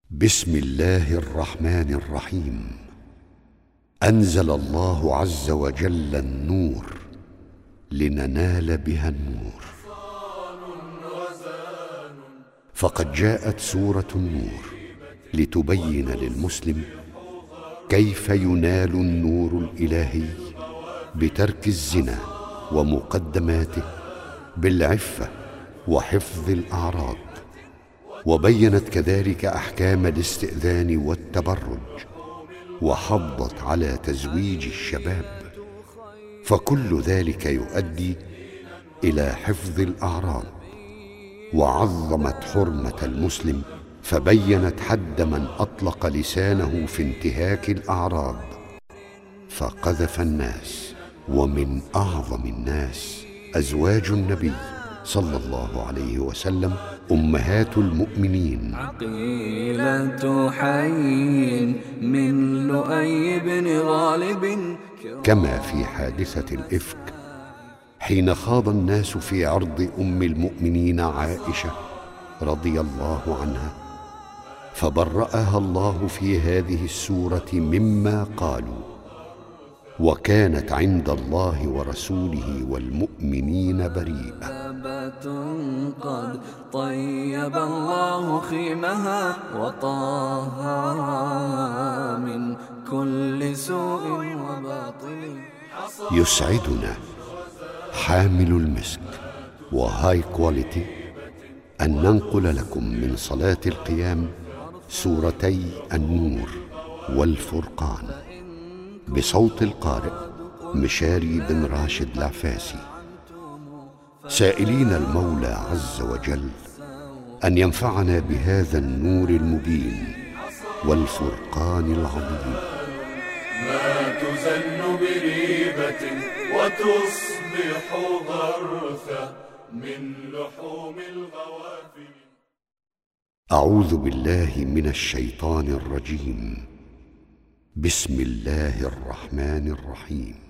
بسم الله الرحمن الرحيم. أنزل الله عز وجل النور لننال بها النور، فقد جاءت سورة النور لتبين للمسلم كيف ينال النور الإلهي بترك الزنا ومقدماته، بالعفة وحفظ الأعراض، وبينت كذلك أحكام الاستئذان والتبرج، وحضت على تزويج الشباب، فكل ذلك يؤدي إلى حفظ الأعراض، وعظمت حرمة المسلم، فبينت حد من أطلق لسانه في انتهاك الأعراض فقذف الناس. ومن أعظم الناس أزواج النبي صلى الله عليه وسلم أمهات المؤمنين، عقيلة حي من لؤي بن غالب، كما في حادثة الإفك حين خاض الناس في عرض أم المؤمنين عائشة رضي الله عنها، فبرأها الله في هذه السورة مما قالوا، وكانت عند الله ورسوله والمؤمنين بريئة. قد طيب الله خيمها وطهرها من كل سوء وباطل. يسعدنا حامل المسك وهاي كواليتي أن ننقل لكم من صلاة القيام سورتي النور والفرقان بصوت القارئ مشاري بن راشد العفاسي، سائلين المولى عز وجل أن ينفعنا بهذا النور المبين والفرقان العظيم. ما تزن بريبة وتصبح غرثا من لحوم الغوافل. أعوذ بالله من الشيطان الرجيم. بسم الله الرحمن الرحيم.